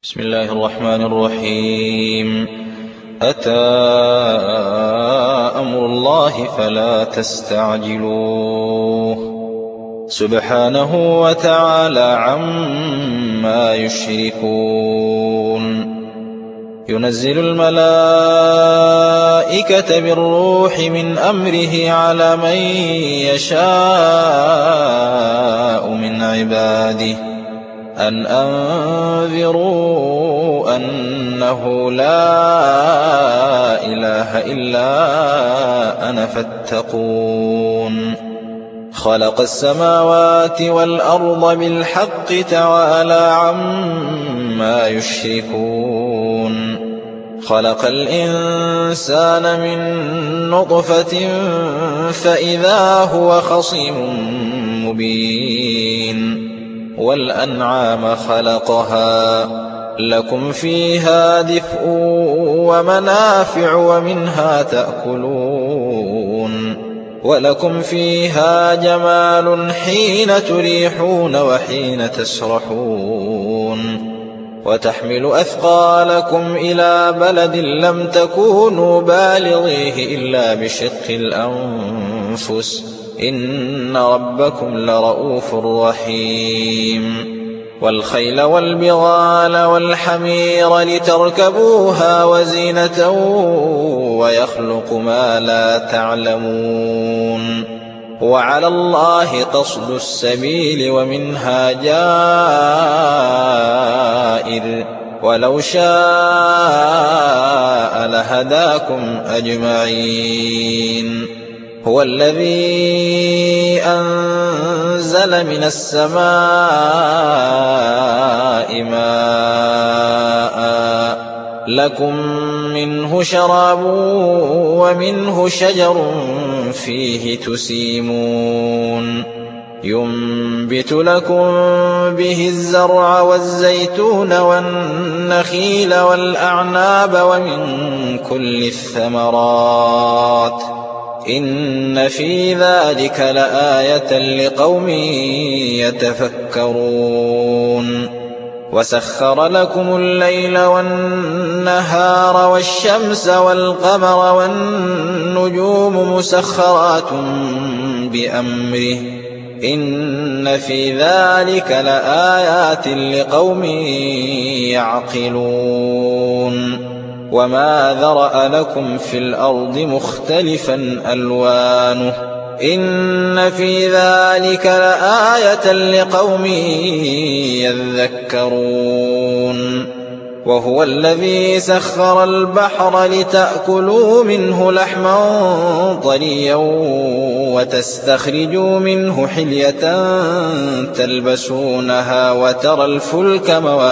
بسم الله الرحمن الرحيم. أتى أمر الله فلا تستعجلوه سبحانه وتعالى عما يشركون. ينزل الملائكة بالروح من أمره على من يشاء من عباده أن أنذروا أنه لا إله إلا أنا فاتقون. خلق السماوات والأرض بالحق تعالى عما يشركون. خلق الإنسان من نطفة فإذا هو خصيم مبين. والأنعام خلقها لكم فيها دفء ومنافع ومنها تأكلون ولكم فيها جمال حين تريحون وحين تسرحون. وتحمل أثقالكم إلى بلد لم تكونوا بالغيه إلا بشق الأنفس إن ربكم لرؤوف رحيم. والخيل والبغال والحمير لتركبوها وزينة ويخلق ما لا تعلمون. وعلى الله قصد السبيل ومنها جائر ولو شاء لهداكم أجمعين. هو الذي أنزل من السماء ماء لكم منه شراب ومنه شجر فيه تسيمون. ينبت لكم به الزرع والزيتون والنخيل والأعناب ومن كل الثمرات إن في ذلك لآية لقوم يتفكرون. وسخر لكم الليل والنهار والشمس والقمر والنجوم مسخرات بأمره إن في ذلك لآيات لقوم يعقلون. وما ذرأ لكم في الأرض مختلفا ألوانه إن في ذلك لآية لقوم يذكرون. وهو الذي سخر البحر لتأكلوا منه لحما طريا وتستخرجوا منه حلية تلبسونها وترى الفلك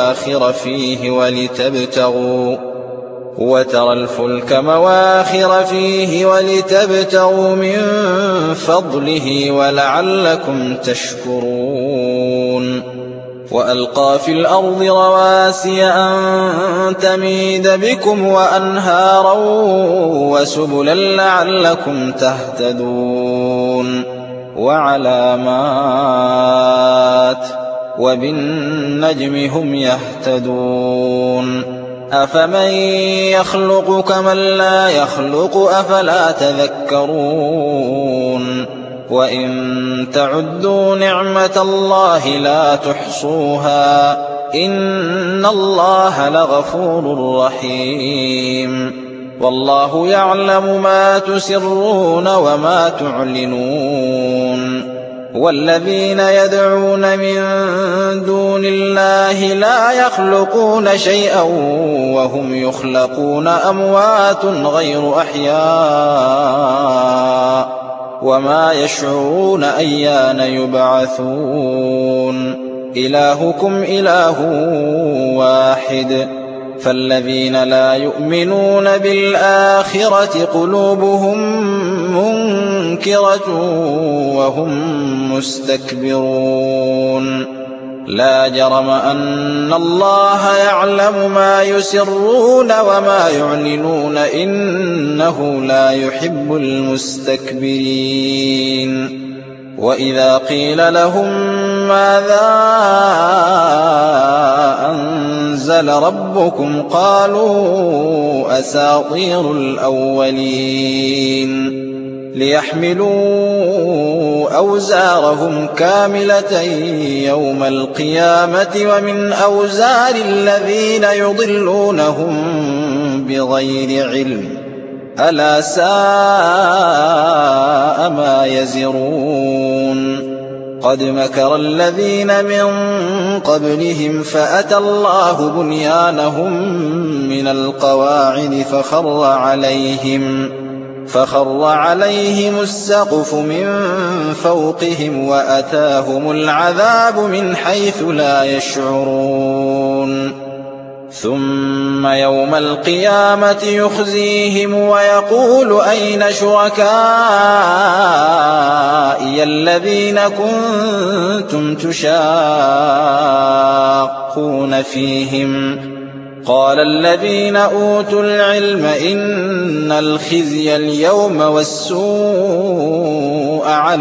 مواخر فيه ولتبتغوا من فضله ولعلكم تشكرون. وألقى في الأرض رواسي أن تميد بكم وأنهارا وسبلا لعلكم تهتدون. وعلامات وبالنجم هم يهتدون. أفمن يخلق كمن لا يخلق أفلا تذكرون. وإن تعدوا نعمة الله لا تحصوها إن الله لغفور رحيم. والله يعلم ما تسرون وما تعلنون. والذين يدعون من دون الله لا يخلقون شيئا وهم يخلقون أموات غير أحياء وما يشعرون أيان يبعثون. إلهكم إله واحد فالذين لا يؤمنون بالآخرة قلوبهم منكرة وهم مستكبرون. لا جرم أن الله يعلم ما يسرون وما يعلنون إنه لا يحب المستكبرين. وإذا قيل لهم ماذا أنزل أنزل ربكم قالوا أساطير الأولين ليحملوا أوزارهم كاملة يوم القيامة ومن أوزار الذين يضلونهم بغير علم ألا ساء ما يزرون قد مكر الذين من قبلهم فأتى الله بنيانهم من القواعد فخر عليهم السقف من فوقهم وأتاهم العذاب من حيث لا يشعرون ثم يوم القيامة يخزيهم ويقول أين شركائي الذين كنتم تشاقون فيهم قال الذين أوتوا العلم إن الخزي اليوم والسوء على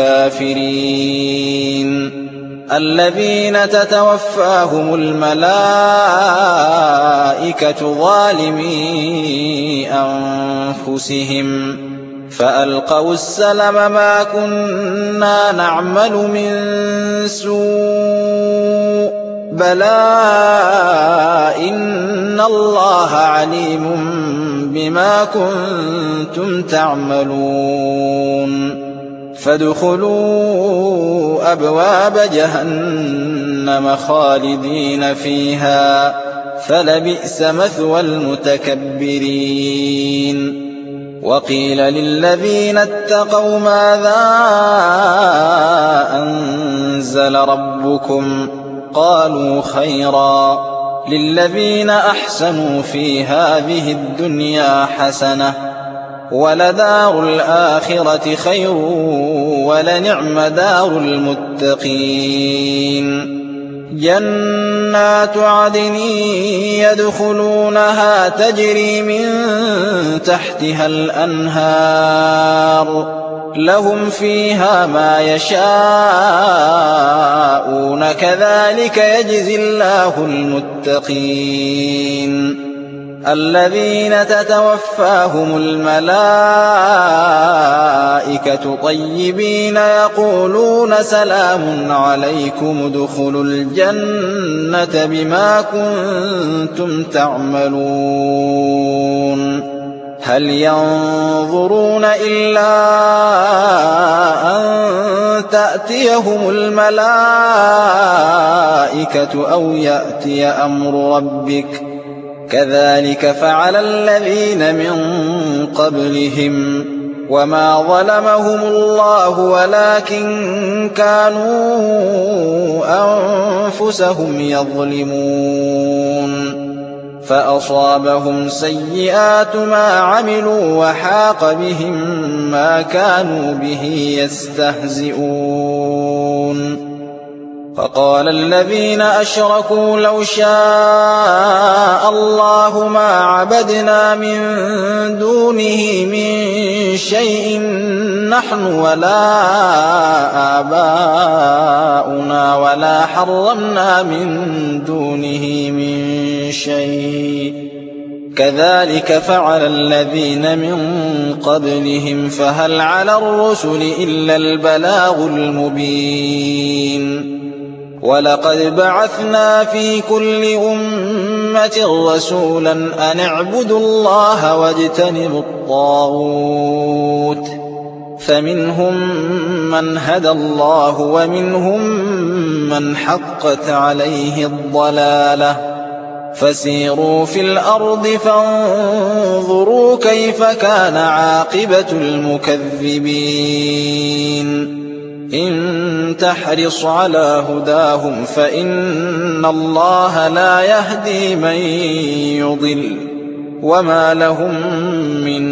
الكافرين الذين تتوفاهم الملائكة ظالمي أنفسهم فألقوا السلم ما كنا نعمل من سوء بلى إن الله عليم بما كنتم تعملون فادخلوا أبواب جهنم خالدين فيها فلبئس مثوى المتكبرين وقيل للذين اتقوا ماذا أنزل ربكم قالوا خيرا للذين أحسنوا في هذه الدنيا حسنة ولدار الآخرة خير ولنعم دار المتقين جنات عدن يدخلونها تجري من تحتها الأنهار لهم فيها ما يشاءون كذلك يجزي الله المتقين الذين تتوفاهم الملائكة طيبين يقولون سلام عليكم ادخلوا الجنة بما كنتم تعملون هل ينظرون إلا أن تأتيهم الملائكة أو يأتي أمر ربك كذلك فعل الذين من قبلهم وما ظلمهم الله ولكن كانوا أنفسهم يظلمون فأصابهم سيئات ما عملوا وحاق بهم ما كانوا به يستهزئون فقال الذين أشركوا لو شاء الله ما عبدنا من دونه من شيء نحن ولا آباؤنا ولا حرمنا من دونه من شيء كذلك فعل الذين من قبلهم فهل على الرسل إلا البلاغ المبين ولقد بعثنا في كل أمة رسولا أن اعبدوا الله واجتنبوا الطاغوت فمنهم من هدى الله ومنهم من حقت عليه الضلالة فسيروا في الأرض فانظروا كيف كان عاقبة المكذبين إن تحرص على هداهم فإن الله لا يهدي من يضل وما لهم من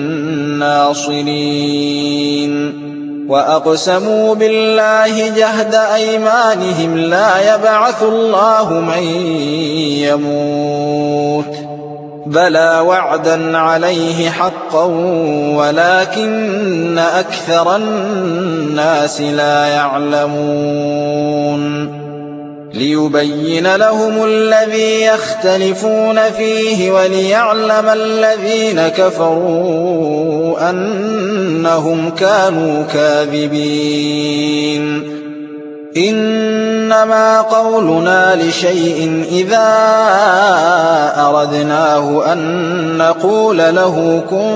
ناصرين وأقسموا بالله جهد أيمانهم لا يبعث الله من يموت بلى وعدا عليه حقا ولكن أكثر الناس لا يعلمون ليبين لهم الذي يختلفون فيه وليعلم الذين كفروا أنهم كانوا كاذبين إنما قولنا لشيء إذا أردناه أن نقول له كن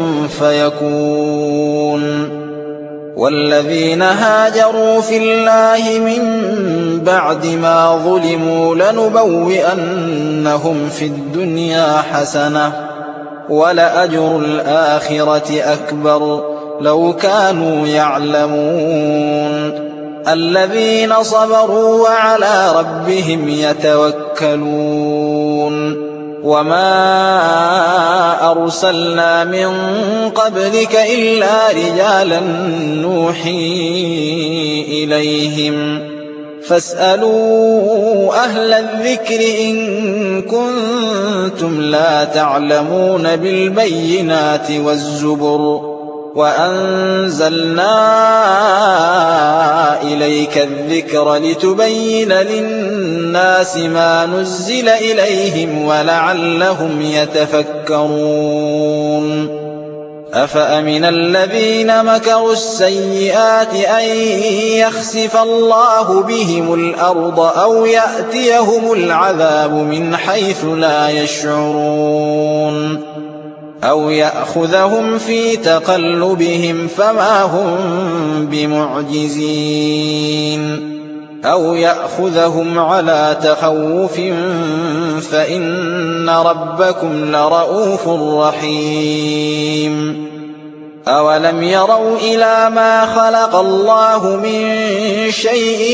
فيكون والذين هاجروا في الله من بعد ما ظلموا لنبوئنهم في الدنيا حسنة ولأجر الآخرة أكبر لو كانوا يعلمون الذين صبروا وعلى ربهم يتوكلون وما أرسلنا من قبلك إلا رجالا نوحي إليهم فاسألوا أهل الذكر إن كنتم لا تعلمون بالبينات والزبر وأنزلنا إليك الذكر لتبين للناس ما نزل إليهم ولعلهم يتفكرون أفأمن الذين مكروا السيئات أن يخسف الله بهم الأرض أو يأتيهم العذاب من حيث لا يشعرون أو يأخذهم في تقلبهم فما هم بمعجزين أو يأخذهم على تخوف فإن ربكم لرؤوف رحيم أولم يروا إلى ما خلق الله من شيء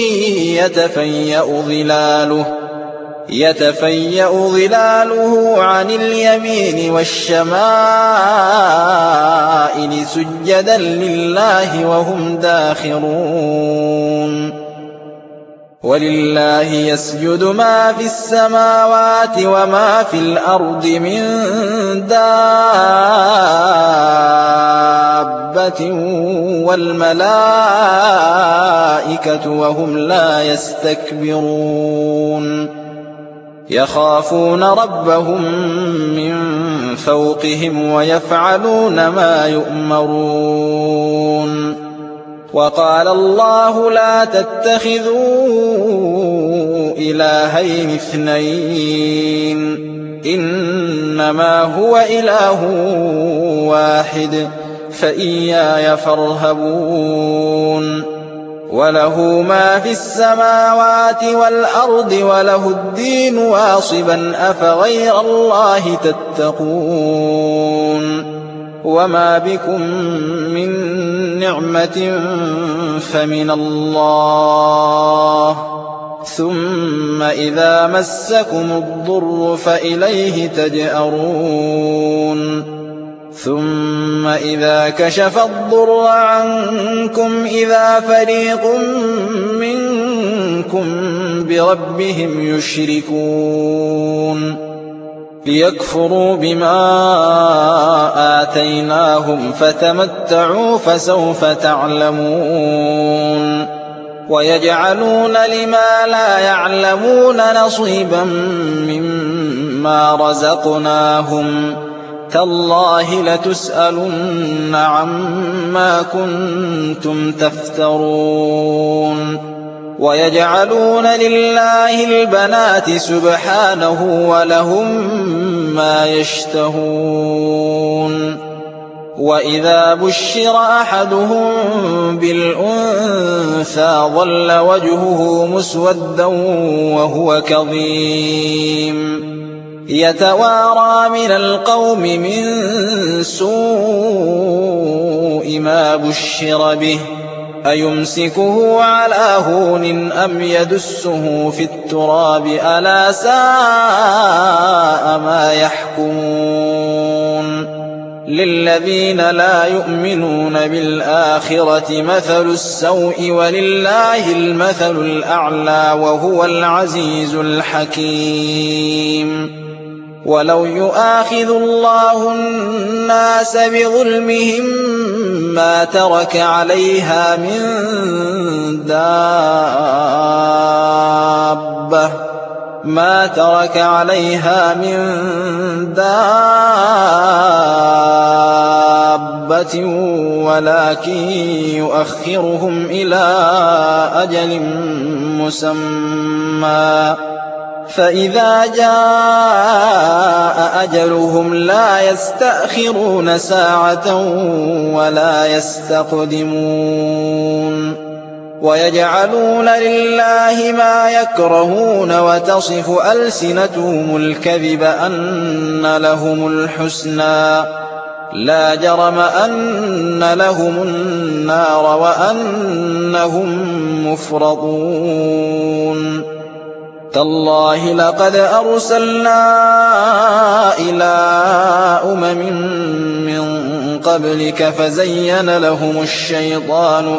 يتفيأ ظلاله عن اليمين والشمائل سجدا لله وهم داخرون ولله يسجد ما في السماوات وما في الأرض من دابة والملائكة وهم لا يستكبرون يخافون ربهم من فوقهم ويفعلون ما يؤمرون وقال الله لا تتخذوا إلهين اثنين إنما هو إله واحد فإياي فارهبون وله ما في السماوات والأرض وله الدين واصبا أفغير الله تتقون وما بكم من نعمة فمن الله ثم إذا مسكم الضر فإليه تجأرون ثم إذا كشف الضر عنكم إذا فريق منكم بربهم يشركون ليكفروا بما آتيناهم فتمتعوا فسوف تعلمون ويجعلون لما لا يعلمون نصيبا مما رزقناهم تالله لتسألن عما كنتم تفترون ويجعلون لله البنات سبحانه ولهم ما يشتهون وإذا بشر أحدهم بالأنثى ظل وجهه مسودا وهو كظيم يتوارى من القوم من سوء ما بشر به أيمسكه على هون أم يدسه في التراب ألا ساء ما يحكمون للذين لا يؤمنون بالآخرة مثل السوء ولله المثل الأعلى وهو العزيز الحكيم وَلَوْ يُؤَاخِذُ اللَّهُ النَّاسَ بِظُلْمِهِم مَّا تَرَكَ عَلَيْهَا مِن دَابَّةٍ وَلَٰكِن يُؤَخِّرُهُمْ إِلَىٰ أَجَلٍ مُّسَمًّى فَإِذَا جَاءَ أَجَلُهُمْ لَا يَسْتَأْخِرُونَ سَاعَةً وَلَا يَسْتَقْدِمُونَ وَيَجْعَلُونَ لِلَّهِ مَا يَكْرَهُونَ وَتَصِفُ أَلْسِنَتُهُمُ الْكَذِبَ أَنَّ لَهُمُ الْحُسْنَىٰ لَا جَرَمَ أَنَّ لَهُمُ النَّارَ وَأَنَّهُم مُّفْرَطُونَ تَاللَّهِ لَقَدْ أَرْسَلْنَا إِلَىٰ أُمَمٍ مِّن قَبْلِكَ فَزَيَّنَ لَهُمُ الشَّيْطَانُ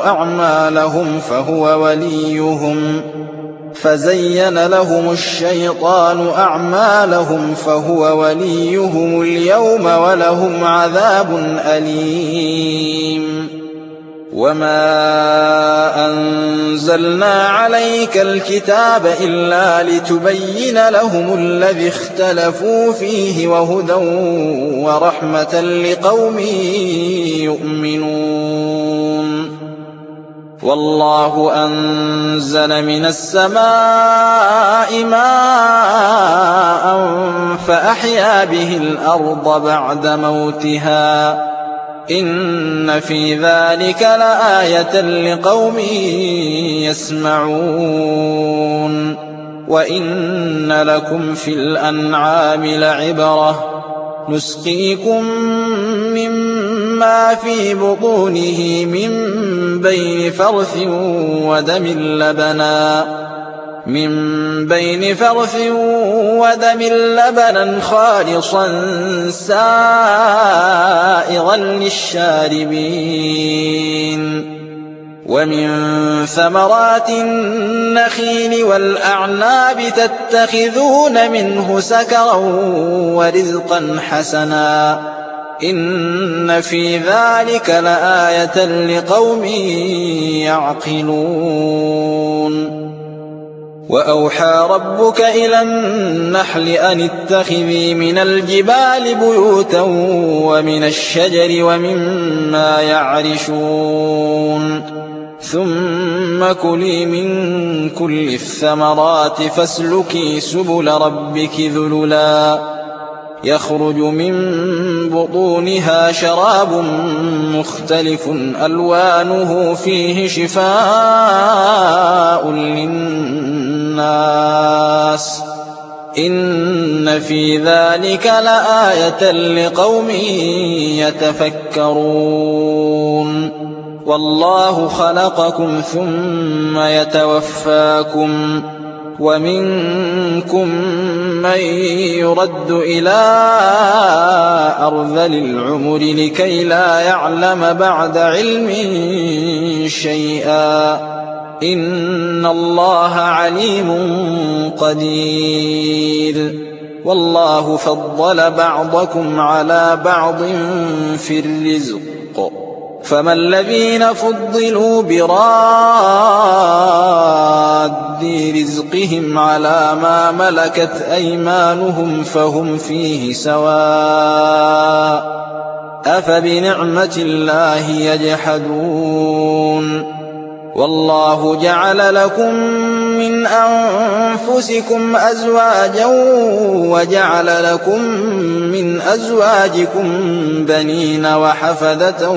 أَعْمَالَهُمْ فَهُوَ وَلِيُّهُمُ الْيَوْمَ وَلَهُمْ عَذَابٌ أَلِيمٌ وَمَا أَنزَلْنَا عَلَيْكَ الْكِتَابَ إِلَّا لِتُبَيِّنَ لَهُمُ الَّذِي اخْتَلَفُوا فِيهِ وَهُدًى وَرَحْمَةً لِّقَوْمٍ يُؤْمِنُونَ وَاللَّهُ أَنزَلَ مِنَ السَّمَاءِ مَاءً فَأَحْيَا بِهِ الْأَرْضَ بَعْدَ مَوْتِهَا إِنَّ فِي ذَلِكَ لَآيَةً لِّقَوْمٍ يَسْمَعُونَ وَإِنَّ لَكُمْ فِي الْأَنْعَامِ لَعِبْرَةً نُسْقِيكُم مِّمَّا فِي بُطُونِهِ مِن بَيْنِ فَرْثٍ وَدَمٍ لَّبَنًا خَالِصًا سَائِغًا لِّلشَّارِبِينَ وَمِن ثَمَرَاتِ النَّخِيلِ وَالْأَعْنَابِ تَتَّخِذُونَ مِنْهُ سَكَرًا وَرِزْقًا حَسَنًا إِنَّ فِي ذَلِكَ لَآيَةً لِّقَوْمٍ يَعْقِلُونَ وَأَوْحَىٰ رَبُّكَ إِلَى النَّحْلِ أَنِ اتَّخِذِي مِنَ الْجِبَالِ بُيُوتًا وَمِنَ الشَّجَرِ وَمِمَّا يَعْرِشُونَ ثُمَّ كُلِي مِن كُلِّ الثَّمَرَاتِ فَاسْلُكِي سُبُلَ رَبِّكِ ذُلُلًا يَخْرُجُ مِن بُطُونِهَا شَرَابٌ مُّخْتَلِفٌ أَلْوَانُهُ فِيهِ شِفَاءٌ لِّلنَّاسِ إِنَّ فِي ذَلِكَ لَآيَةً لِّقَوْمٍ يَتَفَكَّرُونَ وَاللَّهُ خَلَقَكُمْ ثُمَّ يَتَوَفَّاكُمْ وَمِنكُم مَّن يُرَدُّ إِلَىٰ أَرْذَلِ الْعُمُرِ لِكَيْ لَا يَعْلَمَ بَعْدَ عِلْمٍ شَيْئًا ۚ إِنَّ اللَّهَ عَلِيمٌ قَدِيرٌ وَاللَّهُ فَضَّلَ بَعْضَكُمْ عَلَىٰ بَعْضٍ فِي الرِّزْقِ فَمَا الَّذِينَ فُضِّلُوا بِرَادِّي رِزْقِهِمْ عَلَىٰ مَا مَلَكَتْ أَيْمَانُهُمْ فَهُمْ فِيهِ سَوَاءٌ ۚ أَفَبِنِعْمَةِ اللَّهِ يَجْحَدُونَ وَاللَّهُ جَعَلَ لَكُم مِّنْ أَنفُسِكُمْ أَزْوَاجًا وَجَعَلَ لَكُم مِّنْ أَزْوَاجِكُم بَنِينَ وَحَفَدَةً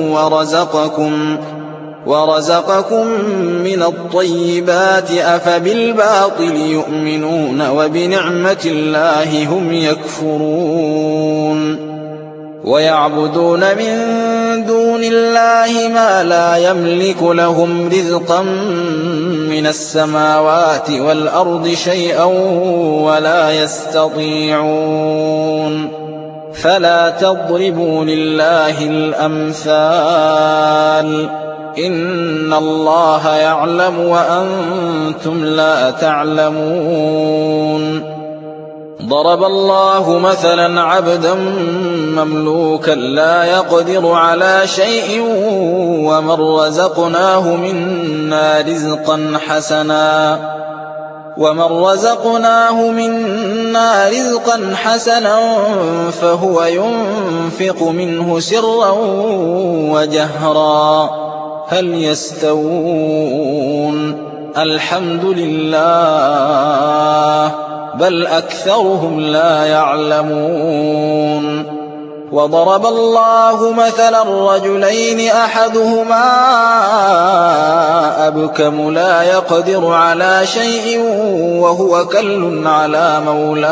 وَرَزَقَكُم مِّنَ الطَّيِّبَاتِ ۚ أَفَبِالْبَاطِلِ يُؤْمِنُونَ وَبِنِعْمَةِ اللَّهِ هُمْ يَكْفُرُونَ وَيَعْبُدُونَ مِن دُونِ اللَّهِ مَا لَا يَمْلِكُ لَهُمْ رِزْقًا مِّنَ السَّمَاوَاتِ وَالْأَرْضِ شَيْئًا وَلَا يَسْتَطِيعُونَ فَلَا تَضْرِبُوا لِلَّهِ الْأَمْثَالَ ۚ إِنَّ اللَّهَ يَعْلَمُ وَأَنتُمْ لَا تَعْلَمُونَ ضرب الله مثلا عبدا مملوكا لا يقدر على شيء ومن رزقناه منا رزقا حسنا فهو ينفق منه سرا وجهرا هل يستوون الحمد لله بل أكثرهم لا يعلمون وضرب الله مثلا رجلين أحدهما أبكم لا يقدر على شيء وهو كل على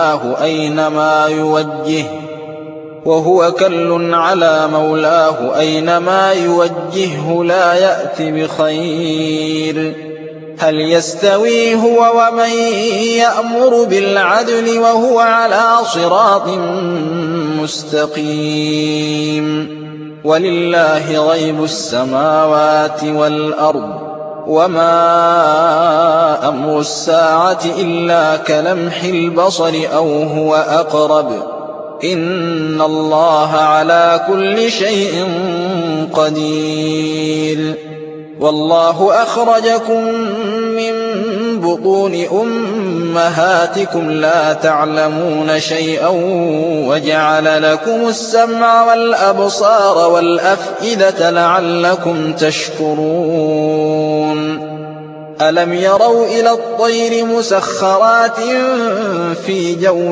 مولاه أينما يوجهه لا يأت بخير هل يستوي هو ومن يأمر بالعدل وهو على صراط مستقيم ولله غيب السماوات والأرض وما أمر الساعة إلا كلمح البصر أو هو أقرب إن الله على كل شيء قدير والله أخرجكم من بطون أمهاتكم لا تعلمون شيئا وجعل لكم السمع والأبصار والأفئدة لعلكم تشكرون ألم يروا إلى الطير مسخرات في جو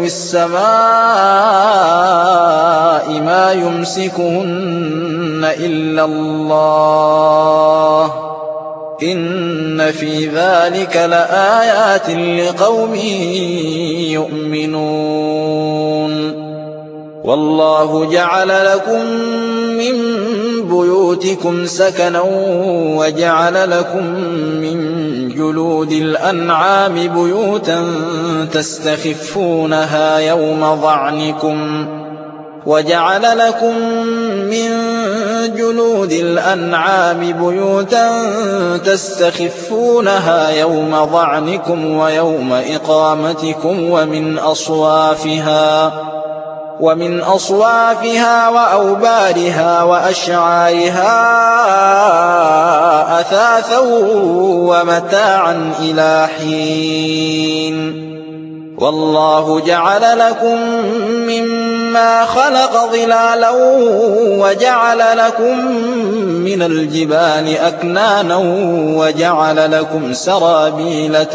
السماء ما يمسكهن إلا الله إن في ذلك لآيات لقوم يؤمنون والله جعل لكم من بيوتكم سكنا وجعل لكم من جلود الأنعام بيوتا تستخفونها يوم ظعنكم ويوم إقامتكم ومن أصوافها وأوبارها وأشعارها أثاثا ومتاعا إلى حين والله جعل لكم مما خلق ظلالا وجعل لكم من الجبال أكنانا وجعل لكم سرابيل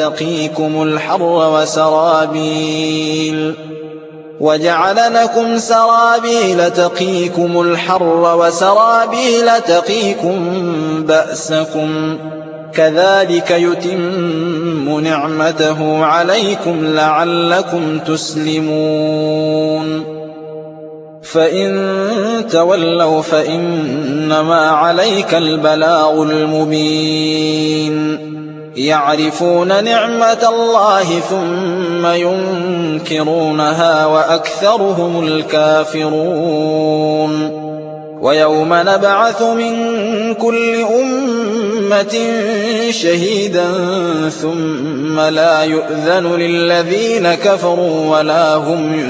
تقيكم الحر وسرابيل تقيكم بأسكم كذلك يتم نعمته عليكم لعلكم تسلمون فإن تولوا فإنما عليك البلاغ المبين يعرفون نعمة الله ثم ينكرونها وأكثرهم الكافرون ويوم نبعث من كل أمة شهيدا ثم لا يؤذن للذين كفروا ولا هم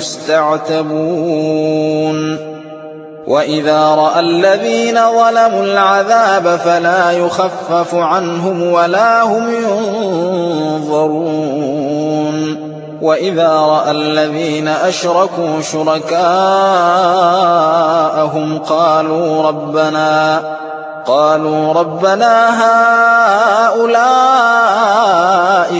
يستعتبون وإذا رأى الذين ظلموا العذاب فلا يخفف عنهم ولا هم ينظرون وإذا رأى الذين أشركوا شركاءهم قالوا ربنا هؤلاء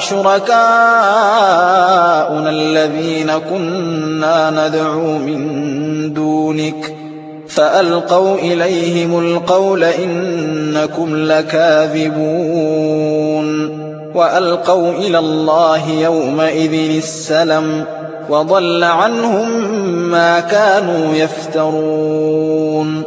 شركاؤنا الذين كنا ندعو من دونك فألقوا إليهم القول إنكم لكاذبون وألقوا إلى الله يومئذ السلم وضل عنهم ما كانوا يفترون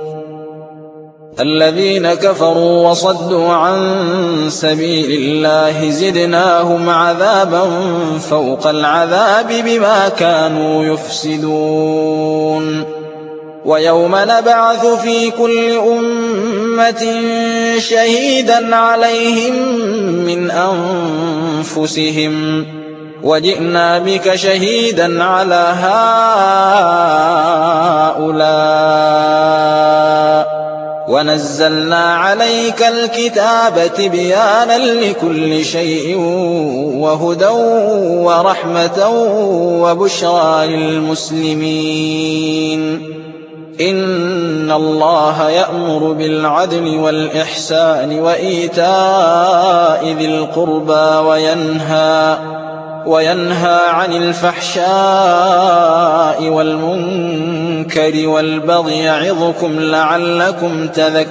الذين كفروا وصدوا عن سبيل الله زدناهم عذابا فوق العذاب بما كانوا يفسدون ويوم نبعث في كل أمة شهيدا عليهم من أنفسهم وجئنا بك شهيدا على هؤلاء ونزلنا عليك الكتاب تبيانا لكل شيء وهدى ورحمة وبشرى للمسلمين إن الله يأمر بالعدل والإحسان وإيتاء ذي القربى وينهى عن الفحشاء والمنكر والبغي يعظكم لعلكم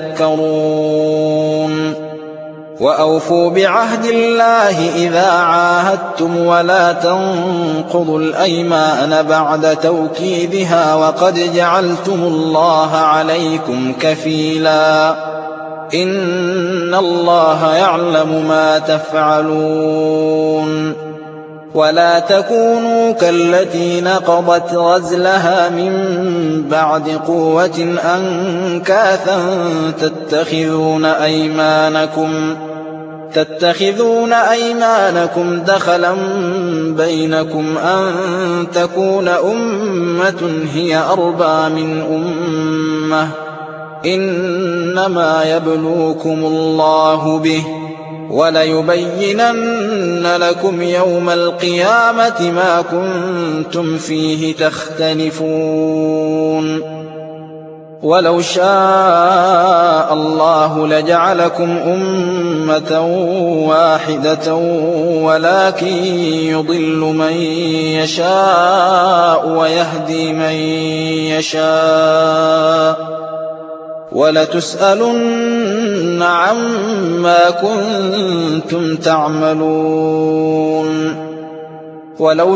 تذكرون وأوفوا بعهد الله إذا عاهدتم ولا تنقضوا الأيمان بعد توكيدها وقد جعلتم الله عليكم كفيلا إن الله يعلم ما تفعلون ولا تكونوا كالتي نقضت غزلها من بعد قوة أنكاثا تتخذون أيمانكم دخلا بينكم أن تكون أمة هي أربى من أمة إنما يبلوكم الله به وليبينن لكم يوم القيامة ما كنتم فيه تختلفون ولو شاء الله لجعلكم أمة واحدة ولكن يضل من يشاء ويهدي من يشاء ولتسألن عما كنتم تعملون ولو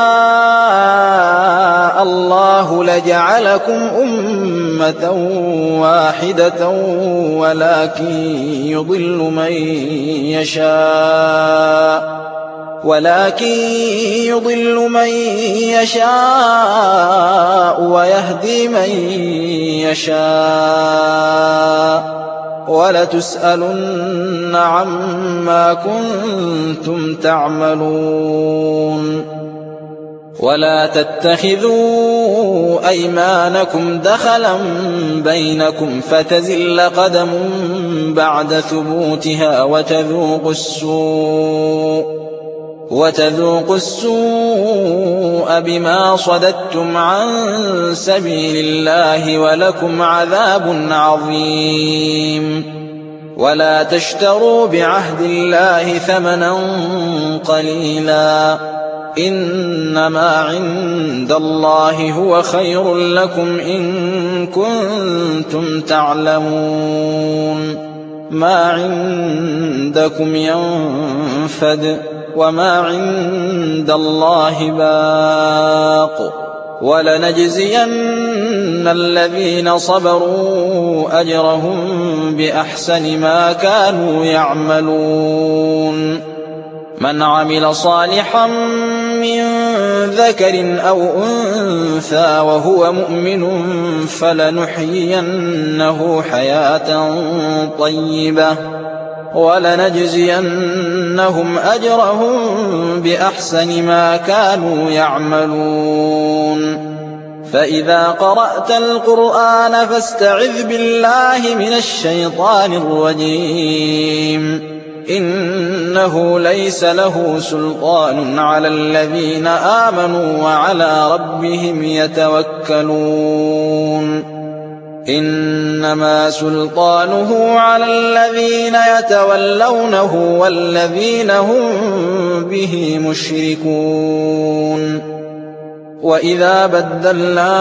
شاء الله لجعلكم أمة واحدة ولكن يضل من يشاء ويهدي من يشاء ولتسألن عما كنتم تعملون ولا تتخذوا أيمانكم دخلا بينكم فتزل قدم بعد ثبوتها وتذوقوا السوء بما صددتم عن سبيل الله ولكم عذاب عظيم ولا تشتروا بعهد الله ثمنا قليلا إنما عند الله هو خير لكم إن كنتم تعلمون ما عندكم ينفد وما عند الله باق ولنجزين الذين صبروا أجرهم بأحسن ما كانوا يعملون من عمل صالحا من ذكر أو أنثى وهو مؤمن فلنحيينه حياة طيبة ولنجزينهم أجرهم بأحسن ما كانوا يعملون فإذا قرأت القرآن فاستعذ بالله من الشيطان الرجيم إنه ليس له سلطان على الذين آمنوا وعلى ربهم يتوكلون إنما سلطانه على الذين يتولونه والذين هم به مشركون وإذا بدلنا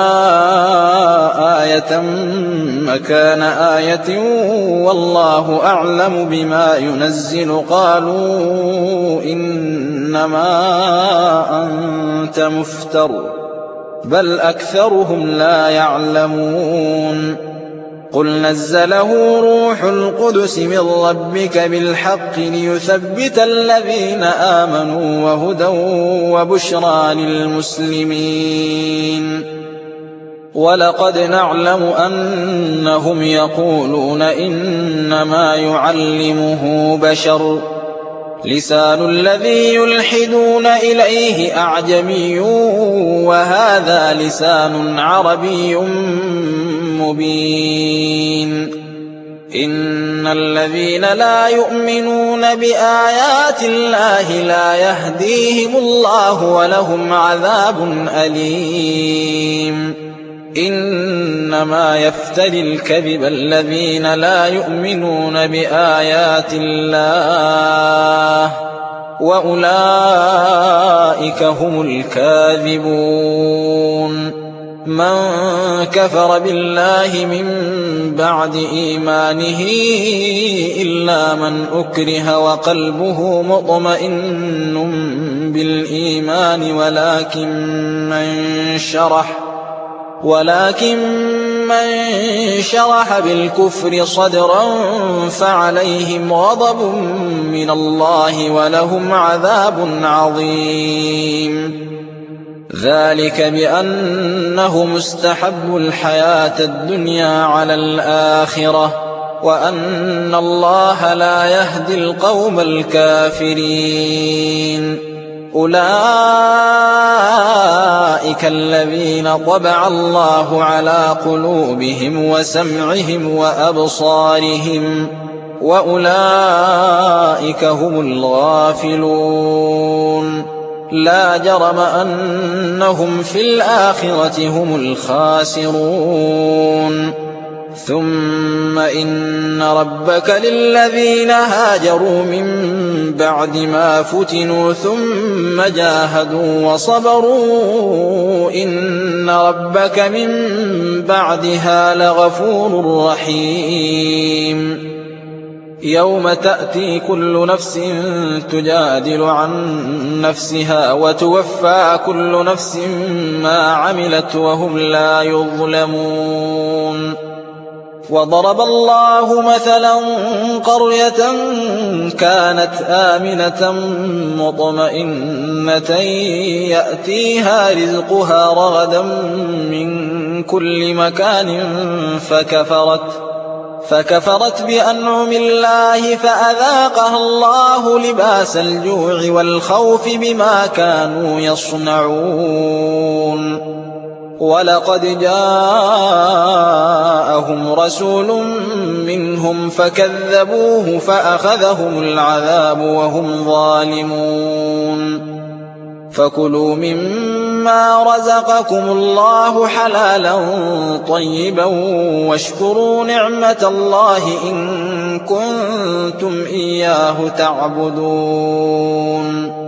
آية مكان آية والله أعلم بما ينزل قالوا إنما أنت مفتر بل أكثرهم لا يعلمون قل نزله روح القدس من ربك بالحق ليثبت الذين آمنوا وهدى وبشرى للمسلمين ولقد نعلم أنهم يقولون إنما يعلمه بشر لسان الذي يلحدون إليه أعجمي وهذا لسان عربي مبين إن الذين لا يؤمنون بآيات الله لا يهديهم الله ولهم عذاب أليم إنما يفتري الكذب الذين لا يؤمنون بآيات الله وأولئك هم الكاذبون من كفر بالله من بعد إيمانه إلا من أكره وقلبه مطمئن بالإيمان ولكن من شرح بالكفر صدرا فعليهم غضب من الله ولهم عذاب عظيم ذلك بأنهم استحبوا الحياة الدنيا على الآخرة وأن الله لا يهدي القوم الكافرين أولئك الذين طبع الله على قلوبهم وسمعهم وأبصارهم وأولئك هم الغافلون لا جرم أنهم في الآخرة هم الخاسرون ثم إن ربك للذين هاجروا من بعد ما فتنوا ثم جاهدوا وصبروا إن ربك من بعدها لغفور رحيم يوم تأتي كل نفس تجادل عن نفسها وتوفى كل نفس ما عملت وهم لا يظلمون وضرب الله مثلا قرية كانت آمنة مطمئنة يأتيها رزقها رغدا من كل مكان فكفرت بأنعم الله فأذاقها الله لباس الجوع والخوف بما كانوا يصنعون ولقد جاءهم رسول منهم فكذبوه فأخذهم العذاب وهم ظالمون فكلوا مما رزقكم الله حلالا طيبا واشكروا نعمة الله إن كنتم إياه تعبدون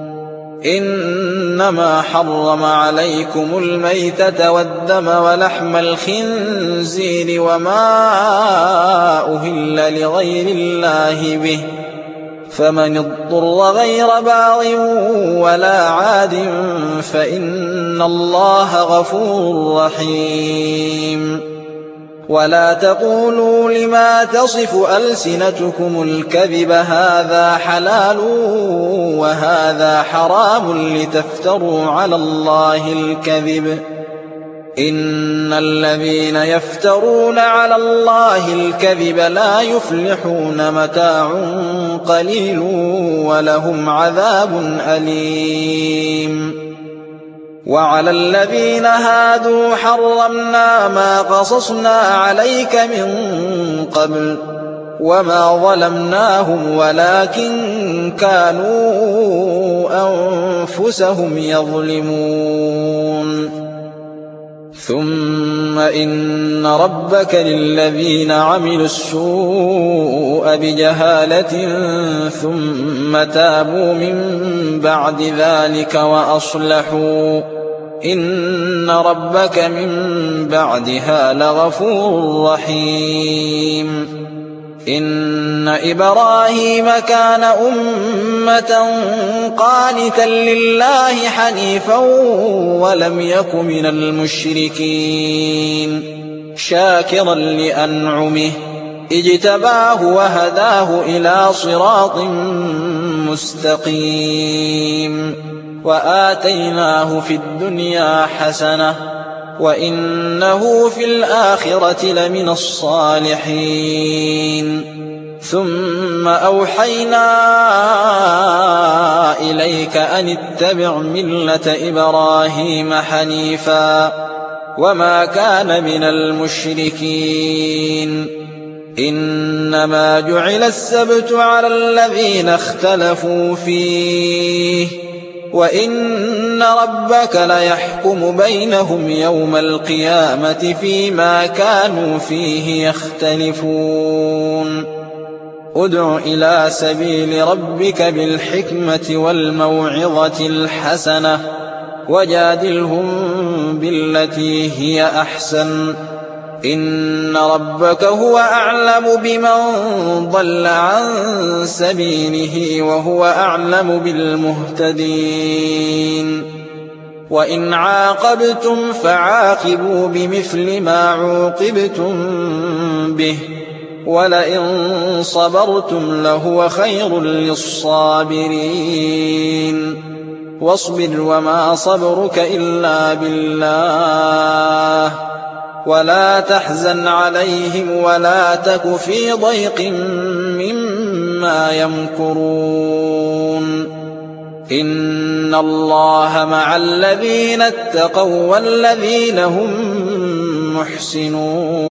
إنما حرم عليكم الميتة والدم ولحم الخنزير وما أهل لغير الله به فمن اضطر غير باغ ولا عاد فإن الله غفور رحيم ولا تقولوا لما تصف ألسنتكم الكذب هذا حلال وهذا حرام لتفتروا على الله الكذب إن الذين يفترون على الله الكذب لا يفلحون متاع قليل ولهم عذاب أليم وعلى الذين هادوا حرمنا ما قصصنا عليك من قبل وما ظلمناهم ولكن كانوا أنفسهم يظلمون ثم إن ربك للذين عملوا السوء بجهالة ثم تابوا من بعد ذلك وأصلحوا إن ربك من بعدها لغفور رحيم إن إبراهيم كان أمة قانتا لله حنيفا ولم يك من المشركين شاكرا لأنعمه اجتباه وهداه إلى صراط مستقيم وآتيناه في الدنيا حسنة وإنه في الآخرة لمن الصالحين ثم أوحينا إليك أن اتبع ملة إبراهيم حنيفا وما كان من المشركين إنما جعل السبت على الذين اختلفوا فيه وإن ربك ليحكم بينهم يوم القيامة فيما كانوا فيه يختلفون ادع إلى سبيل ربك بالحكمة والموعظة الحسنة وجادلهم بالتي هي أحسن إن ربك هو أعلم بمن ضل عن سبيله وهو أعلم بالمهتدين وإن عاقبتم فعاقبوا بمثل ما عوقبتم به ولئن صبرتم لهو خير للصابرين واصبر وما صبرك إلا بالله ولا تحزن عليهم ولا تك في ضيق مما يمكرون إن الله مع الذين اتقوا والذين هم محسنون